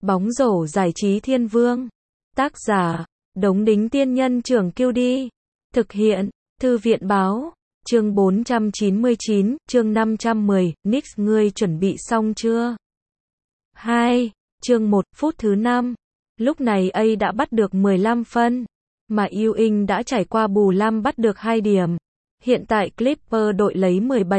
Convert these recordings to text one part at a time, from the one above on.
Bóng rổ giải trí thiên vương. Tác giả, Đống Đính Tiên Nhân Trưởng Kiêu Đi. Thực hiện, Thư viện Báo. Chương 499, chương 510, Knicks ngươi chuẩn bị xong chưa? 2. Chương 1, phút thứ 5. Lúc này A đã bắt được 15 phân, mà Ewing đã trải qua bù 5 bắt được 2 điểm. Hiện tại Clipper đội lấy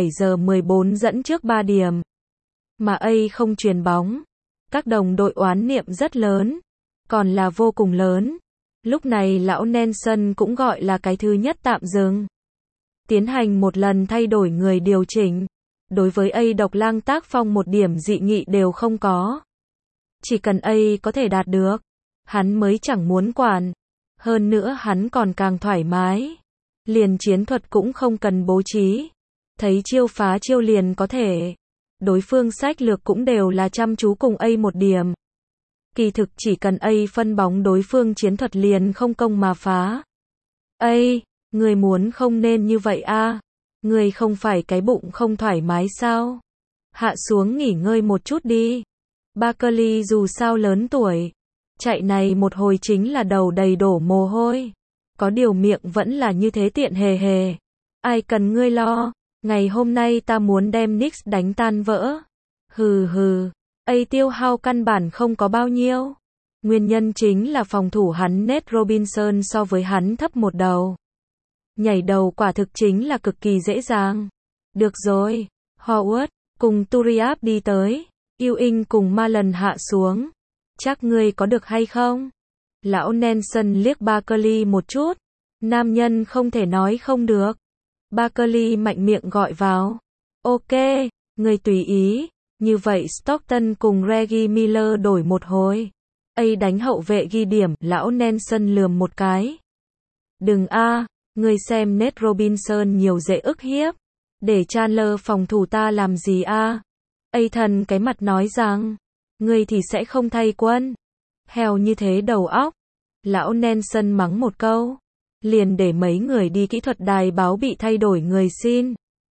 17-14 dẫn trước 3 điểm. Mà A không chuyền bóng. Các đồng đội oán niệm rất lớn, còn là vô cùng lớn. Lúc này lão Nelson cũng gọi là cái thứ nhất tạm dừng. Tiến hành một lần thay đổi người điều chỉnh. Đối với A độc lang tác phong một điểm dị nghị đều không có. Chỉ cần A có thể đạt được, hắn mới chẳng muốn quản. Hơn nữa hắn còn càng thoải mái. Liền chiến thuật cũng không cần bố trí. Thấy chiêu phá chiêu liền có thể. Đối phương sách lược cũng đều là chăm chú cùng A một điểm. Kỳ thực chỉ cần A phân bóng đối phương chiến thuật liền không công mà phá. A, người muốn không nên như vậy a. Người không phải cái bụng không thoải mái sao? Hạ xuống nghỉ ngơi một chút đi. Barkley dù sao lớn tuổi, chạy này một hồi chính là đầu đầy đổ mồ hôi. Có điều miệng vẫn là như thế tiện hề hề. Ai cần ngươi lo, ngày hôm nay ta muốn đem Knicks đánh tan vỡ. Hừ hừ, A tiêu hao căn bản không có bao nhiêu. Nguyên nhân chính là phòng thủ hắn Nate Robinson so với hắn thấp một đầu. Nhảy đầu quả thực chính là cực kỳ dễ dàng. Được rồi, Howard cùng Turiaf đi tới. Ewing cùng Marlon hạ xuống. Chắc ngươi có được hay không? Lão Nelson liếc Barkley một chút. Nam nhân không thể nói không được. Barkley mạnh miệng gọi vào. Ok, ngươi tùy ý. Như vậy Stockton cùng Reggie Miller đổi một hồi. A đánh hậu vệ ghi điểm. Lão Nelson lườm một cái. Đừng a, ngươi xem Nate Robinson nhiều dễ ức hiếp. Để Chandler phòng thủ ta làm gì a? A thần cái mặt nói rằng, ngươi thì sẽ không thay quân. Heo như thế đầu óc. Lão Nelson mắng một câu. Liền để mấy người đi kỹ thuật đài báo bị thay đổi người xin.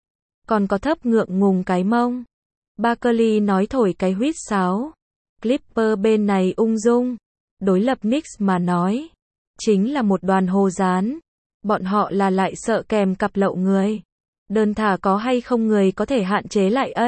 Còn có thấp ngượng ngùng cái mông. Barkley nói thổi cái huýt sáo. Clipper bên này ung dung. Đối lập Knicks mà nói, chính là một đoàn hồ dán. Bọn họ là lại sợ kèm cặp lậu người. Đơn thả có hay không người có thể hạn chế lại A.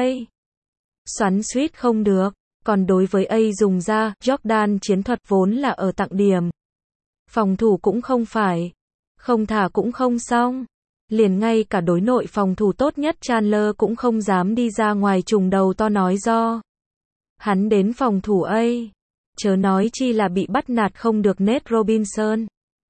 Xoắn suýt không được. Còn đối với A dùng ra, Jordan chiến thuật vốn là ở tặng điểm. Phòng thủ cũng không phải. Không thả cũng không xong. Liền ngay cả đối nội phòng thủ tốt nhất Chandler cũng không dám đi ra ngoài trùng đầu to nói do. Hắn đến phòng thủ A. Chớ nói chi là bị bắt nạt không được Nate Robinson.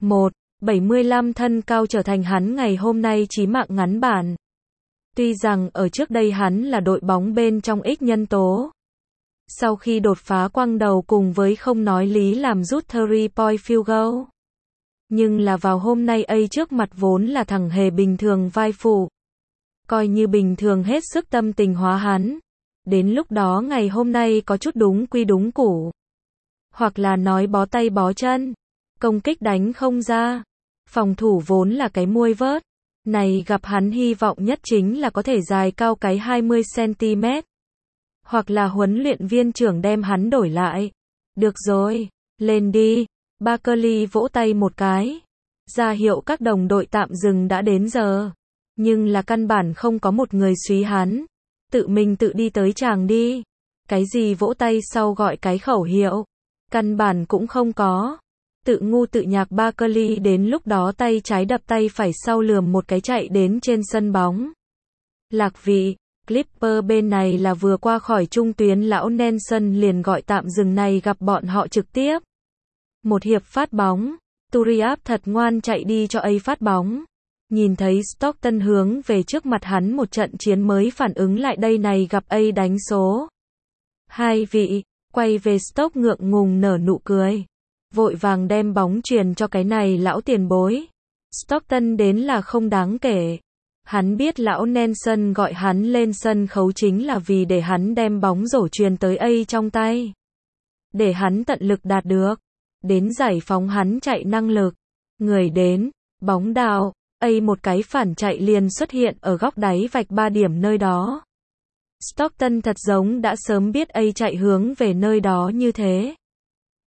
1.75 thân cao trở thành hắn ngày hôm nay chí mạng ngắn bản. Tuy rằng ở trước đây hắn là đội bóng bên trong X nhân tố. Sau khi đột phá quăng đầu cùng với không nói lý làm rút 3-point field goal. Nhưng là vào hôm nay A trước mặt vốn là thằng hề bình thường vai phụ. Coi như bình thường hết sức tâm tình hóa hắn. Đến lúc đó ngày hôm nay có chút đúng quy đúng củ. Hoặc là nói bó tay bó chân. Công kích đánh không ra. Phòng thủ vốn là cái muôi vớt. Này gặp hắn hy vọng nhất chính là có thể dài cao cái 20cm. Hoặc là huấn luyện viên trưởng đem hắn đổi lại. Được rồi, lên đi. Barkley vỗ tay một cái. Ra hiệu các đồng đội tạm dừng đã đến giờ. Nhưng là căn bản không có một người suý hắn. Tự mình tự đi tới chàng đi. Cái gì vỗ tay sau gọi cái khẩu hiệu. Căn bản cũng không có. Tự ngu tự nhạc Barkley đến lúc đó tay trái đập tay phải sau lườm một cái chạy đến trên sân bóng. Lạc vị, Clipper bên này là vừa qua khỏi trung tuyến lão Nelson liền gọi tạm dừng này gặp bọn họ trực tiếp. Một hiệp phát bóng, Turiaf thật ngoan chạy đi cho A phát bóng. Nhìn thấy Stockton hướng về trước mặt hắn một trận chiến mới phản ứng lại đây này gặp A đánh số. 2 vị, quay về Stock ngượng ngùng nở nụ cười. Vội vàng đem bóng truyền cho cái này lão tiền bối. Stockton đến là không đáng kể. Hắn biết lão Nelson gọi hắn lên sân khấu chính là vì để hắn đem bóng rổ truyền tới A trong tay. Để hắn tận lực đạt được. Đến giải phóng hắn chạy năng lực. Người đến, bóng đào, A một cái phản chạy liền xuất hiện ở góc đáy vạch 3 điểm nơi đó. Stockton thật giống đã sớm biết A chạy hướng về nơi đó như thế.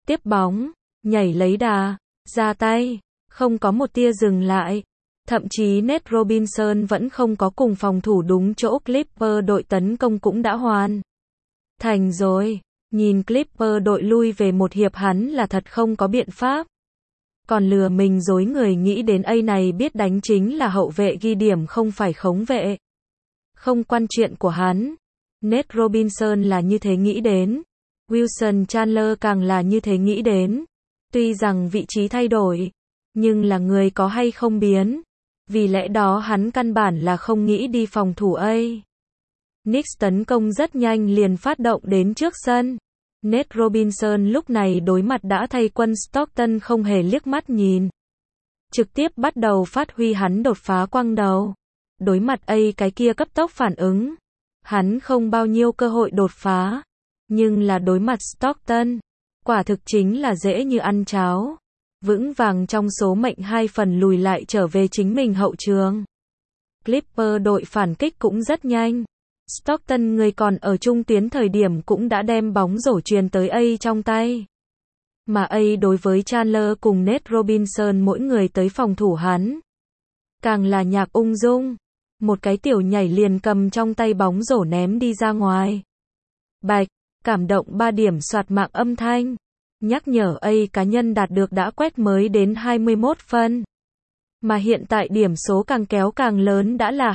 tiếp bóng, nhảy lấy đà, ra tay, không có một tia dừng lại. Thậm chí Nate Robinson vẫn không có cùng phòng thủ đúng chỗ, Clipper đội tấn công cũng đã hoàn thành rồi. Nhìn Clipper đội lui về một hiệp, hắn là thật không có biện pháp. Còn lừa mình dối người nghĩ đến A này biết đánh chính là hậu vệ ghi điểm không phải khống vệ. Không quan chuyện của hắn. Nate Robinson là như thế nghĩ đến. Wilson Chandler càng là như thế nghĩ đến. Tuy rằng vị trí thay đổi, nhưng là người có hay không biến. Vì lẽ đó hắn căn bản là không nghĩ đi phòng thủ A. Knicks tấn công rất nhanh liền phát động đến trước sân. Nate Robinson lúc này đối mặt đã thay quân Stockton không hề liếc mắt nhìn. Trực tiếp bắt đầu phát huy hắn đột phá quăng đầu. Đối mặt A cái kia cấp tốc phản ứng. Hắn không bao nhiêu cơ hội đột phá. Nhưng là đối mặt Stockton, quả thực chính là dễ như ăn cháo. Vững vàng trong số mệnh 2 phần lùi lại trở về chính mình hậu trường. Clipper đội phản kích cũng rất nhanh. Stockton người còn ở trung tuyến thời điểm cũng đã đem bóng rổ truyền tới A trong tay. Mà A đối với Chandler cùng Nate Robinson mỗi người tới phòng thủ hắn. Càng là nhạc ung dung. Một cái tiểu nhảy liền cầm trong tay bóng rổ ném đi ra ngoài. Bạch, cảm động 3 điểm soạt mạng âm thanh. Nhắc nhở A cá nhân đạt được đã quét mới đến 21 phân. Mà hiện tại điểm số càng kéo càng lớn đã là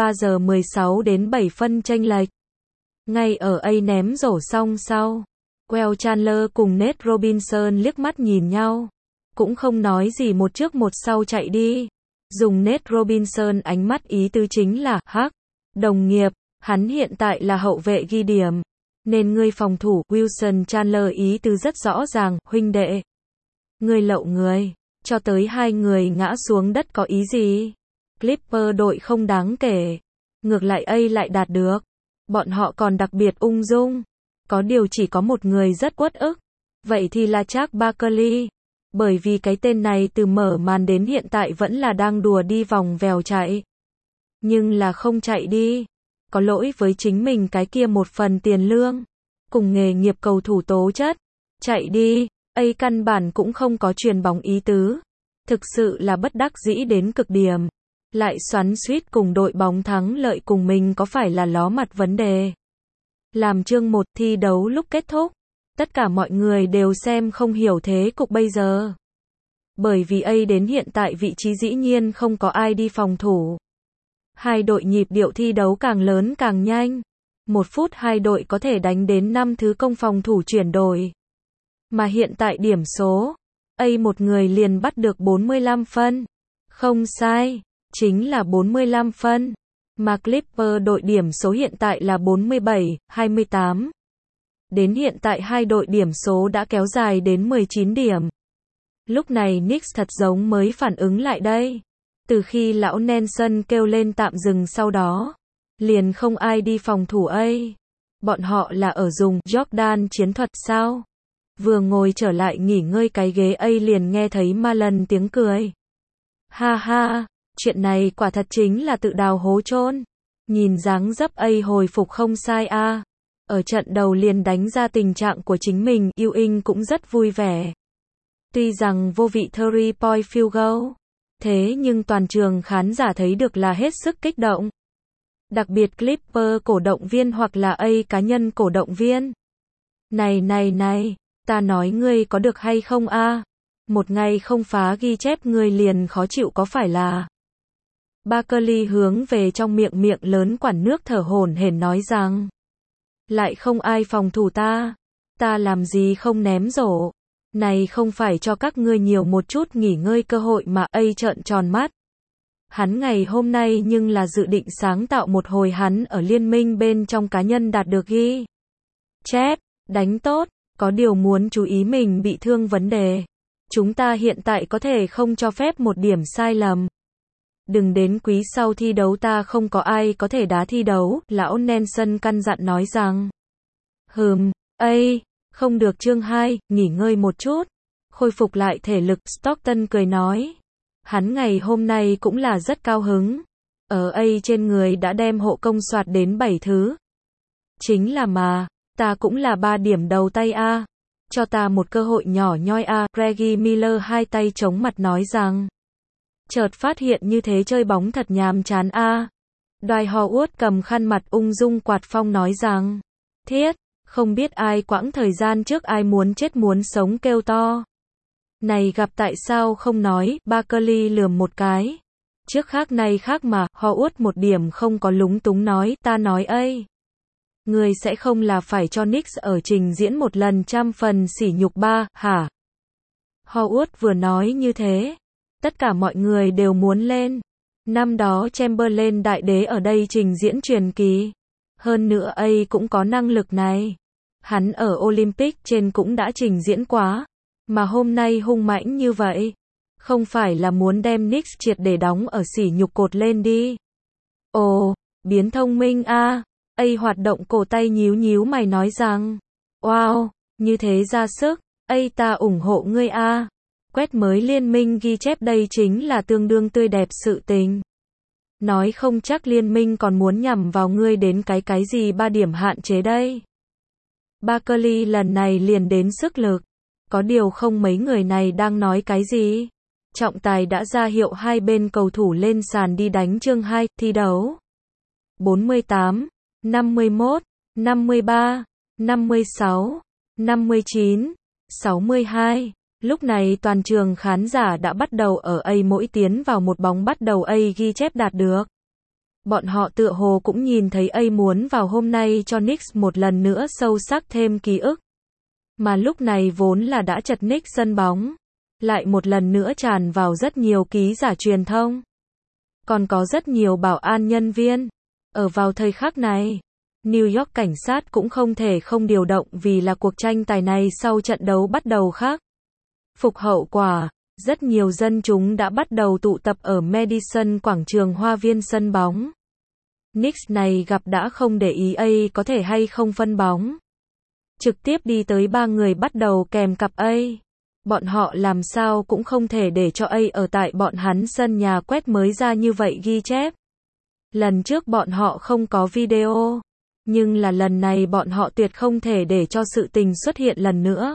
23-16 đến 7 phân chênh lệch. Ngay ở A ném rổ xong sau, Will Chandler cùng Nate Robinson liếc mắt nhìn nhau. Cũng không nói gì, một trước một sau chạy đi. Dùng Nate Robinson ánh mắt ý tứ chính là, hắc, đồng nghiệp, hắn hiện tại là hậu vệ ghi điểm. Nên ngươi phòng thủ. Wilson Chandler ý tứ rất rõ ràng, huynh đệ. Ngươi lậu người. Cho tới 2 người ngã xuống đất có ý gì? Clipper đội không đáng kể. Ngược lại A lại đạt được. Bọn họ còn đặc biệt ung dung. Có điều chỉ có một người rất uất ức. Vậy thì là Charles Barkley. Bởi vì cái tên này từ mở màn đến hiện tại vẫn là đang đùa đi vòng vèo chạy. Nhưng là không chạy đi. Có lỗi với chính mình cái kia một phần tiền lương. Cùng nghề nghiệp cầu thủ tố chất. Chạy đi. A căn bản cũng không có chuyền bóng ý tứ. Thực sự là bất đắc dĩ đến cực điểm. Lại xoắn xuýt cùng đội bóng thắng lợi cùng mình có phải là ló mặt vấn đề. Làm chương 1 thi đấu lúc kết thúc. Tất cả mọi người đều xem không hiểu thế cục bây giờ. Bởi vì A đến hiện tại vị trí dĩ nhiên không có ai đi phòng thủ. Hai đội nhịp điệu thi đấu càng lớn càng nhanh. 1 phút hai đội có thể đánh đến 5 thứ công phòng thủ chuyển đổi. Mà hiện tại điểm số, A một người liền bắt được 45 phân. Không sai, chính là 45 phân. Mà Clipper đội điểm số hiện tại là 47-28. Đến hiện tại hai đội điểm số đã kéo dài đến 19 điểm. Lúc này Knicks thật giống mới phản ứng lại đây. Từ khi lão Nelson kêu lên tạm dừng sau đó, liền không ai đi phòng thủ A. Bọn họ là ở dùng Jordan chiến thuật sao? Vừa ngồi trở lại nghỉ ngơi cái ghế A liền nghe thấy Marlon tiếng cười. Ha ha, chuyện này quả thật chính là tự đào hố chôn. Nhìn dáng dấp A hồi phục không sai a. Ở trận đầu liền đánh ra tình trạng của chính mình, Ewing cũng rất vui vẻ. Tuy rằng vô vị 3-point field goal, thế nhưng toàn trường khán giả thấy được là hết sức kích động. Đặc biệt Clipper cổ động viên hoặc là A cá nhân cổ động viên. Này, ta nói ngươi có được hay không a? Một ngày không phá ghi chép ngươi liền khó chịu có phải là? Barkley hướng về trong miệng lớn quản nước thở hổn hển nói rằng. Lại không ai phòng thủ ta làm gì không ném rổ. Này không phải cho các ngươi nhiều một chút nghỉ ngơi cơ hội mà. A trợn tròn mắt. Hắn ngày hôm nay nhưng là dự định sáng tạo một hồi hắn ở liên minh bên trong cá nhân đạt được ghi chép, đánh tốt, có điều muốn chú ý mình bị thương vấn đề. Chúng ta hiện tại có thể không cho phép một điểm sai lầm. Đừng đến quý sau thi đấu ta không có ai có thể đá thi đấu, lão Nelson căn dặn nói rằng. A, không được. Chương 2, nghỉ ngơi một chút. Khôi phục lại thể lực, Stockton cười nói. Hắn ngày hôm nay cũng là rất cao hứng. Ở A trên người đã đem hộ công soạt đến 7 thứ. Chính là mà, ta cũng là 3 điểm đầu tay a. Cho ta một cơ hội nhỏ nhoi a, Reggie Miller hai tay chống mặt nói rằng. Chợt phát hiện như thế chơi bóng thật nhàm chán a. Dwight Howard cầm khăn mặt ung dung quạt phong nói rằng. Thiết, không biết ai quãng thời gian trước ai muốn chết muốn sống kêu to. Này gặp tại sao không nói, Barkley lườm một cái. Trước khác nay khác mà, Howard một điểm không có lúng túng nói, ta nói ây. Người sẽ không là phải cho Knicks ở trình diễn một lần trăm phần sỉ nhục ba, hả? Howard vừa nói như thế. Tất cả mọi người đều muốn lên. Năm đó Chamberlain đại đế ở đây trình diễn truyền kỳ. Hơn nữa ấy cũng có năng lực này. Hắn ở Olympic trên cũng đã trình diễn quá. Mà hôm nay hung mãnh như vậy. Không phải là muốn đem Knicks triệt để đóng ở sỉ nhục cột lên đi. Ồ, biến thông minh a. Ấy hoạt động cổ tay nhíu nhíu mày nói rằng. Wow, như thế ra sức. Ấy ta ủng hộ ngươi a. Quét mới liên minh ghi chép đây chính là tương đương tươi đẹp sự tình. Nói không chắc liên minh còn muốn nhằm vào ngươi đến cái gì 3 điểm hạn chế đây. Barkley lần này liền đến sức lực. Có điều không mấy người này đang nói cái gì. Trọng tài đã ra hiệu hai bên cầu thủ lên sàn đi đánh chương 2, thi đấu. 48, 51, 53, 56, 59, 62. Lúc này toàn trường khán giả đã bắt đầu ở A mỗi tiến vào một bóng bắt đầu A ghi chép đạt được. Bọn họ tựa hồ cũng nhìn thấy A muốn vào hôm nay cho Knicks một lần nữa sâu sắc thêm ký ức. Mà lúc này vốn là đã chật ních sân bóng. Lại một lần nữa tràn vào rất nhiều ký giả truyền thông. Còn có rất nhiều bảo an nhân viên. Ở vào thời khắc này, New York cảnh sát cũng không thể không điều động vì là cuộc tranh tài này sau trận đấu bắt đầu khác. Phục hậu quả, rất nhiều dân chúng đã bắt đầu tụ tập ở Madison quảng trường hoa viên sân bóng. Knicks này gặp đã không để ý A có thể hay không phân bóng. Trực tiếp đi tới 3 người bắt đầu kèm cặp A. Bọn họ làm sao cũng không thể để cho A ở tại bọn hắn sân nhà quét mới ra như vậy ghi chép. Lần trước bọn họ không có video. Nhưng là lần này bọn họ tuyệt không thể để cho sự tình xuất hiện lần nữa.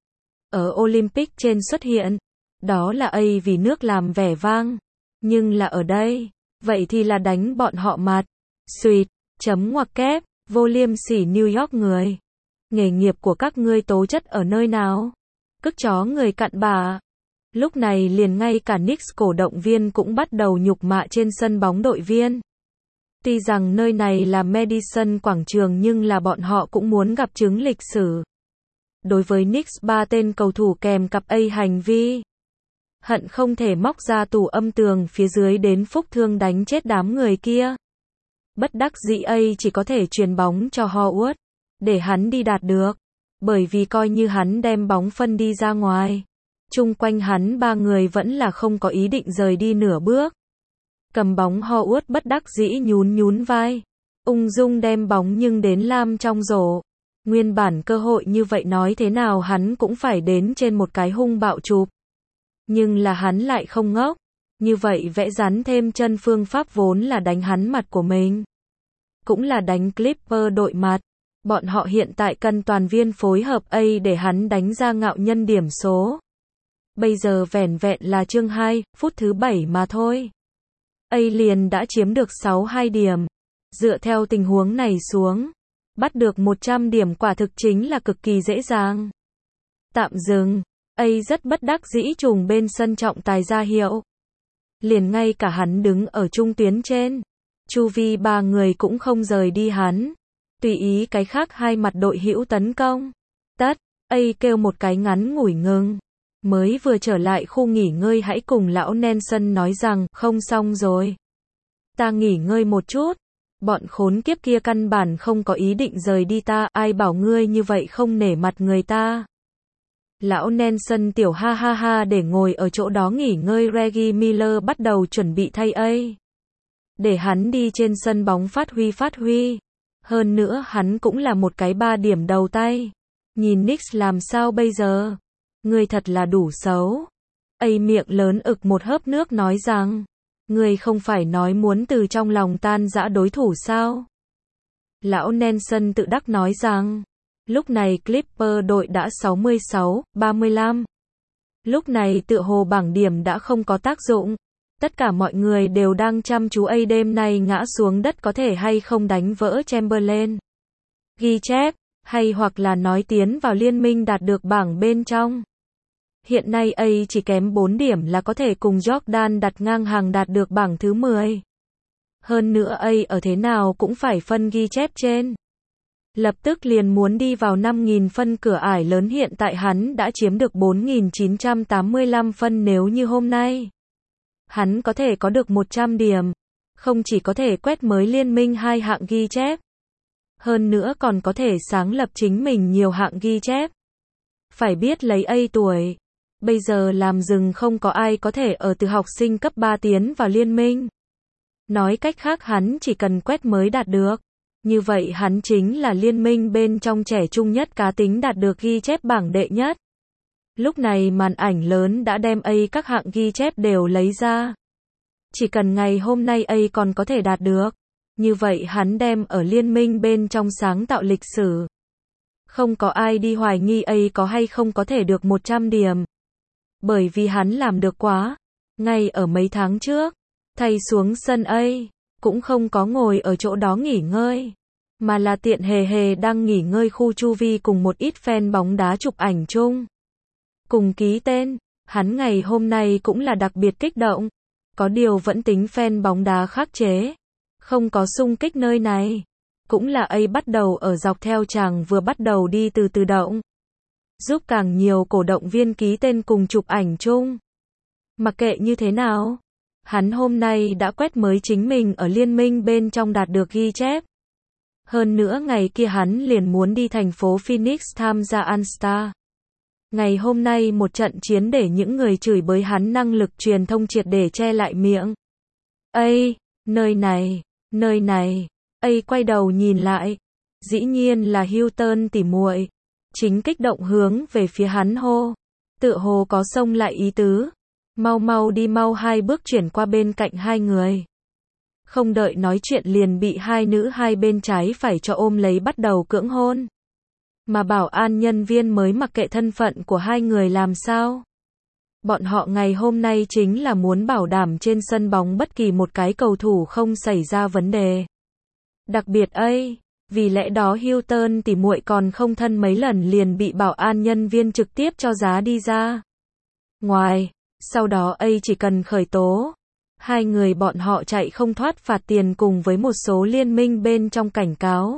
Ở Olympic trên xuất hiện. Đó là A vì nước làm vẻ vang. Nhưng là ở đây. Vậy thì là đánh bọn họ mặt. Xuyệt. Chấm ngoặc kép. Vô liêm sỉ New York người. Nghề nghiệp của các ngươi tố chất ở nơi nào? Cức chó người cặn bà. Lúc này liền ngay cả Knicks cổ động viên cũng bắt đầu nhục mạ trên sân bóng đội viên. Tuy rằng nơi này là Madison quảng trường nhưng là bọn họ cũng muốn gặp chứng lịch sử. Đối với Knicks 3 tên cầu thủ kèm cặp A hành vi. Hận không thể móc ra tủ âm tường phía dưới đến phúc thương đánh chết đám người kia. Bất đắc dĩ A chỉ có thể truyền bóng cho Howard. Để hắn đi đạt được. Bởi vì coi như hắn đem bóng phân đi ra ngoài. Chung quanh hắn 3 người vẫn là không có ý định rời đi nửa bước. Cầm bóng Howard bất đắc dĩ nhún vai. Ung dung đem bóng nhưng đến lam trong rổ. Nguyên bản cơ hội như vậy nói thế nào hắn cũng phải đến trên một cái hung bạo chụp. Nhưng là hắn lại không ngốc. Như vậy vẽ rắn thêm chân phương pháp vốn là đánh hắn mặt của mình. Cũng là đánh Clipper đội mặt. Bọn họ hiện tại cần toàn viên phối hợp A để hắn đánh ra ngạo nhân điểm số. Bây giờ vẻn vẹn là chương 2, phút thứ 7 mà thôi. A liền đã chiếm được 62 điểm. Dựa theo tình huống này xuống, bắt được 100 điểm quả thực chính là cực kỳ dễ dàng. Tạm dừng, A rất bất đắc dĩ trùng bên sân trọng tài ra hiệu. Liền ngay cả hắn đứng ở trung tuyến trên. Chu vi 3 người cũng không rời đi hắn. Tùy ý cái khác hai mặt đội hữu tấn công. Tất, A kêu một cái ngắn ngủi ngừng. Mới vừa trở lại khu nghỉ ngơi hãy cùng lão Nelson nói rằng, không xong rồi. Ta nghỉ ngơi một chút. Bọn khốn kiếp kia căn bản không có ý định rời đi ta, ai bảo ngươi như vậy không nể mặt người ta. Lão Nelson tiểu ha ha ha để ngồi ở chỗ đó nghỉ ngơi. Reggie Miller bắt đầu chuẩn bị thay A. Để hắn đi trên sân bóng phát huy. Hơn nữa hắn cũng là một cái 3 điểm đầu tay. Nhìn Knicks làm sao bây giờ? Ngươi thật là đủ xấu. A miệng lớn ực một hớp nước nói rằng. Ngươi không phải nói muốn từ trong lòng tan rã đối thủ sao? Lão Nelson tự đắc nói rằng. Lúc này Clipper đội đã 66-35. Lúc này tựa hồ bảng điểm đã không có tác dụng. Tất cả mọi người đều đang chăm chú đêm nay ngã xuống đất có thể hay không đánh vỡ Chamberlain ghi chép, hay hoặc là nói tiến vào liên minh đạt được bảng bên trong. Hiện nay chỉ kém 4 điểm là có thể cùng Jordan đặt ngang hàng đạt được bảng thứ 10. Hơn nữa ở thế nào cũng phải phân ghi chép trên. Lập tức liền muốn đi vào 5.000 phân cửa ải lớn, hiện tại hắn đã chiếm được 4.985 phân, nếu như hôm nay hắn có thể có được 100 điểm, không chỉ có thể quét mới liên minh 2 hạng ghi chép, hơn nữa còn có thể sáng lập chính mình nhiều hạng ghi chép. Phải biết lấy tuổi, bây giờ làm rừng không có ai có thể ở từ học sinh cấp 3 tiến vào liên minh. Nói cách khác hắn chỉ cần quét mới đạt được. Như vậy hắn chính là liên minh bên trong trẻ trung nhất cá tính đạt được ghi chép bảng đệ nhất. Lúc này màn ảnh lớn đã đem các hạng ghi chép đều lấy ra. Chỉ cần ngày hôm nay còn có thể đạt được. Như vậy hắn đem ở liên minh bên trong sáng tạo lịch sử. Không có ai đi hoài nghi có hay không có thể được 100 điểm. Bởi vì hắn làm được quá. Ngay ở mấy tháng trước, thay xuống sân cũng không có ngồi ở chỗ đó nghỉ ngơi, mà là tiện hề đang nghỉ ngơi khu chu vi cùng một ít fan bóng đá chụp ảnh chung. Cùng ký tên, hắn ngày hôm nay cũng là đặc biệt kích động. Có điều vẫn tính fan bóng đá khắc chế, không có xung kích nơi này. Cũng là bắt đầu ở dọc theo chàng vừa bắt đầu đi từ từ động. Giúp càng nhiều cổ động viên ký tên cùng chụp ảnh chung. Mặc kệ như thế nào, hắn hôm nay đã quét mới chính mình ở liên minh bên trong đạt được ghi chép. Hơn nữa ngày kia hắn liền muốn đi thành phố Phoenix tham gia All-Star. Ngày hôm nay một trận chiến để những người chửi bới hắn năng lực truyền thông triệt để che lại miệng. Nơi này, quay đầu nhìn lại. Dĩ nhiên là Houston tỉ muội, chính kích động hướng về phía hắn hô. Tựa hồ có xông lại ý tứ. Mau đi, mau, 2 bước chuyển qua bên cạnh hai người. Không đợi nói chuyện liền bị hai nữ hai bên trái phải cho ôm lấy bắt đầu cưỡng hôn. Mà bảo an nhân viên mới mặc kệ thân phận của hai người làm sao. Bọn họ ngày hôm nay chính là muốn bảo đảm trên sân bóng bất kỳ một cái cầu thủ không xảy ra vấn đề. Đặc biệt vì lẽ đó Houston tỉ muội còn không thân mấy lần liền bị bảo an nhân viên trực tiếp cho giá đi ra ngoài. Sau đó chỉ cần khởi tố, hai người bọn họ chạy không thoát phạt tiền cùng với một số liên minh bên trong cảnh cáo.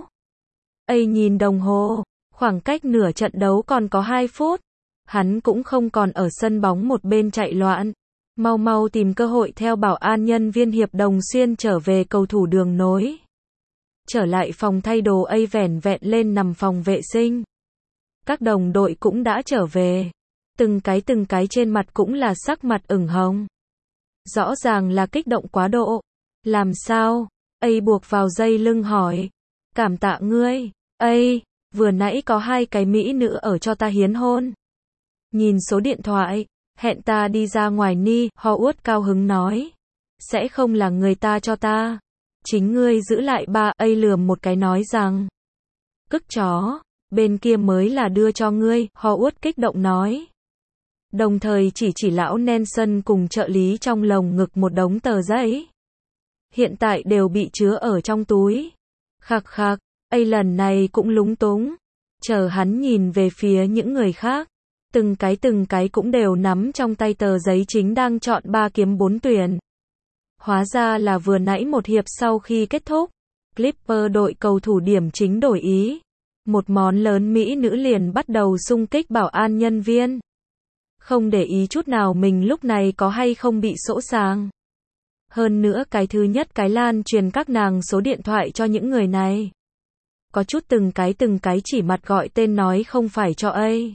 Nhìn đồng hồ, khoảng cách nửa trận đấu còn có 2 phút. Hắn cũng không còn ở sân bóng một bên chạy loạn. Mau tìm cơ hội theo bảo an nhân viên hiệp đồng xuyên trở về cầu thủ đường nối. Trở lại phòng thay đồ vẻn vẹn lên nằm phòng vệ sinh. Các đồng đội cũng đã trở về. Từng cái trên mặt cũng là sắc mặt ửng hồng. Rõ ràng là kích động quá độ. Làm sao? Buộc vào dây lưng hỏi. Cảm tạ ngươi. Vừa nãy có 2 cái mỹ nữ ở cho ta hiến hôn. Nhìn số điện thoại, hẹn ta đi ra ngoài ni, Howard cao hứng nói. Sẽ không là người ta cho ta. Chính ngươi giữ lại ba, lườm một cái nói rằng. Cức chó, bên kia mới là đưa cho ngươi, Howard kích động nói. Đồng thời chỉ lão Nelson cùng trợ lý trong lồng ngực một đống tờ giấy. Hiện tại đều bị chứa ở trong túi. Khạc, lần này cũng lúng túng. Chờ hắn nhìn về phía những người khác. Từng cái cũng đều nắm trong tay tờ giấy chính đang chọn 3 kiếm 4 tuyển. Hóa ra là vừa nãy một hiệp sau khi kết thúc. Clipper đội cầu thủ điểm chính đổi ý. Một món lớn mỹ nữ liền bắt đầu xung kích bảo an nhân viên. Không để ý chút nào mình lúc này có hay không bị sỗ sàng. Hơn nữa cái thứ nhất cái lan truyền các nàng số điện thoại cho những người này. Có chút từng cái chỉ mặt gọi tên nói không phải cho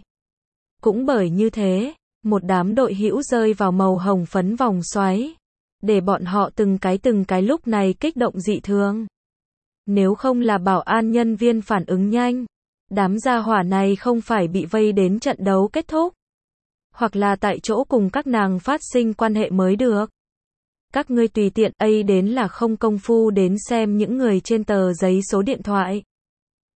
Cũng bởi như thế, một đám đội hữu rơi vào màu hồng phấn vòng xoáy. Để bọn họ từng cái lúc này kích động dị thường. Nếu không là bảo an nhân viên phản ứng nhanh, đám gia hỏa này không phải bị vây đến trận đấu kết thúc. Hoặc là tại chỗ cùng các nàng phát sinh quan hệ mới được. Các ngươi tùy tiện đến là không công phu đến xem những người trên tờ giấy số điện thoại.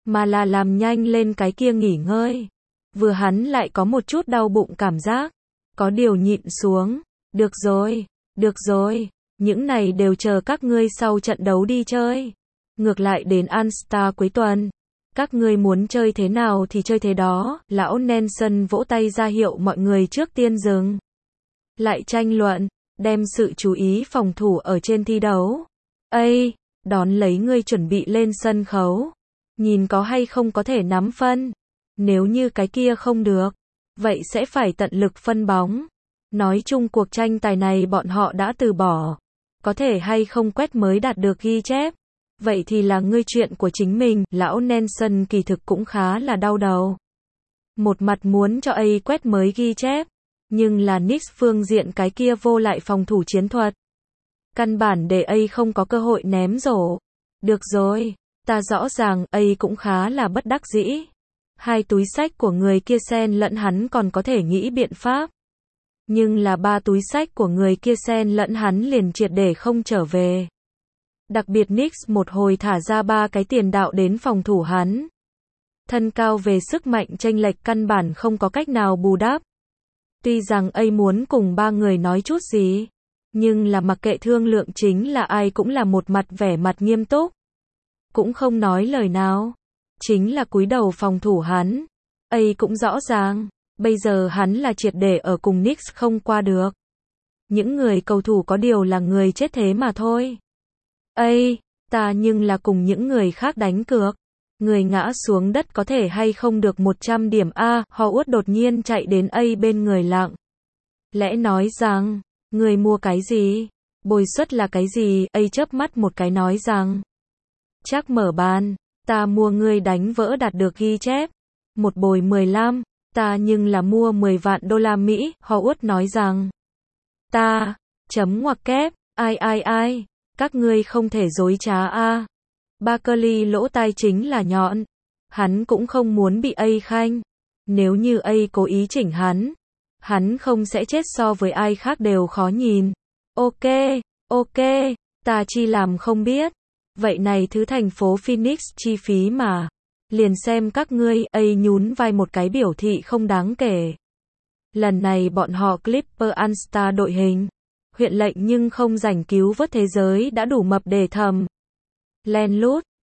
mà là làm nhanh lên cái kia nghỉ ngơi. Vừa hắn lại có một chút đau bụng cảm giác, có điều nhịn xuống, được rồi, những này đều chờ các ngươi sau trận đấu đi chơi. Ngược lại đến All Star cuối tuần, các ngươi muốn chơi thế nào thì chơi thế đó, lão Nelson vỗ tay ra hiệu mọi người trước tiên dừng. Lại tranh luận, đem sự chú ý phòng thủ ở trên thi đấu. Ây, đón lấy ngươi chuẩn bị lên sân khấu. Nhìn có hay không có thể nắm phân. Nếu như cái kia không được, vậy sẽ phải tận lực phân bóng. Nói chung cuộc tranh tài này bọn họ đã từ bỏ. Có thể hay không quét mới đạt được ghi chép. Vậy thì là ngươi chuyện của chính mình, lão Nelson kỳ thực cũng khá là đau đầu. Một mặt muốn cho A quét mới ghi chép, nhưng là Knicks phương diện cái kia vô lại phòng thủ chiến thuật. Căn bản để A không có cơ hội ném rổ. Được rồi, ta rõ ràng A cũng khá là bất đắc dĩ. Hai túi xách của người kia xen lẫn hắn còn có thể nghĩ biện pháp. Nhưng là ba túi xách của người kia xen lẫn hắn liền triệt để không trở về. Đặc biệt Knicks một hồi thả ra ba cái tiền đạo đến phòng thủ hắn. Thân cao về sức mạnh chênh lệch căn bản không có cách nào bù đắp. Tuy rằng A muốn cùng ba người nói chút gì, nhưng là mặc kệ thương lượng chính là ai cũng là một mặt vẻ mặt nghiêm túc. Cũng không nói lời nào. Chính là cúi đầu phòng thủ hắn. A cũng rõ ràng, bây giờ hắn là triệt để ở cùng Knicks không qua được. Những người cầu thủ có điều là người chết thế mà thôi. Ta nhưng là cùng những người khác đánh cược. Người ngã xuống đất có thể hay không được 100 điểm A, Howard đột nhiên chạy đến A bên người lặng. Lẽ nói rằng, người mua cái gì? Bồi suất là cái gì? A chớp mắt một cái nói rằng, chắc mở bàn, ta mua ngươi đánh vỡ đạt được ghi chép. Một bồi 15, ta nhưng là mua 10 vạn đô la Mỹ, Howard nói rằng. Ta, chấm ngoặc kép, ai. Các ngươi không thể dối trá a. Barkley lỗ tai chính là nhọn. Hắn cũng không muốn bị A khanh. Nếu như A cố ý chỉnh hắn không sẽ chết so với ai khác đều khó nhìn. Ok, ta chi làm không biết. Vậy này thứ thành phố Phoenix chi phí mà. Liền xem các ngươi, A nhún vai một cái biểu thị không đáng kể. Lần này bọn họ Clipper All-Star đội hình. Huyện lệnh nhưng không rảnh cứu vớt thế giới đã đủ mập để thầm. Len lút,